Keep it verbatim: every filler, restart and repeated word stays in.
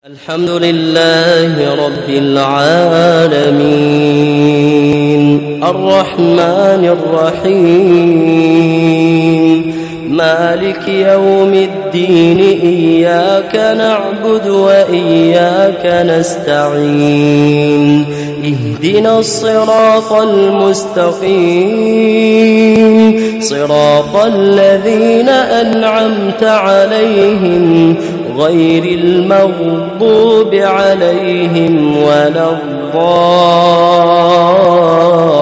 الحمد لله رب العالمين الرحمن الرحيم مالك يوم الدين إياك نعبد وإياك نستعين اهدنا الصراط المستقيم صراط الذين أنعمت عليهم غير المغضوب عليهم ولا الضالين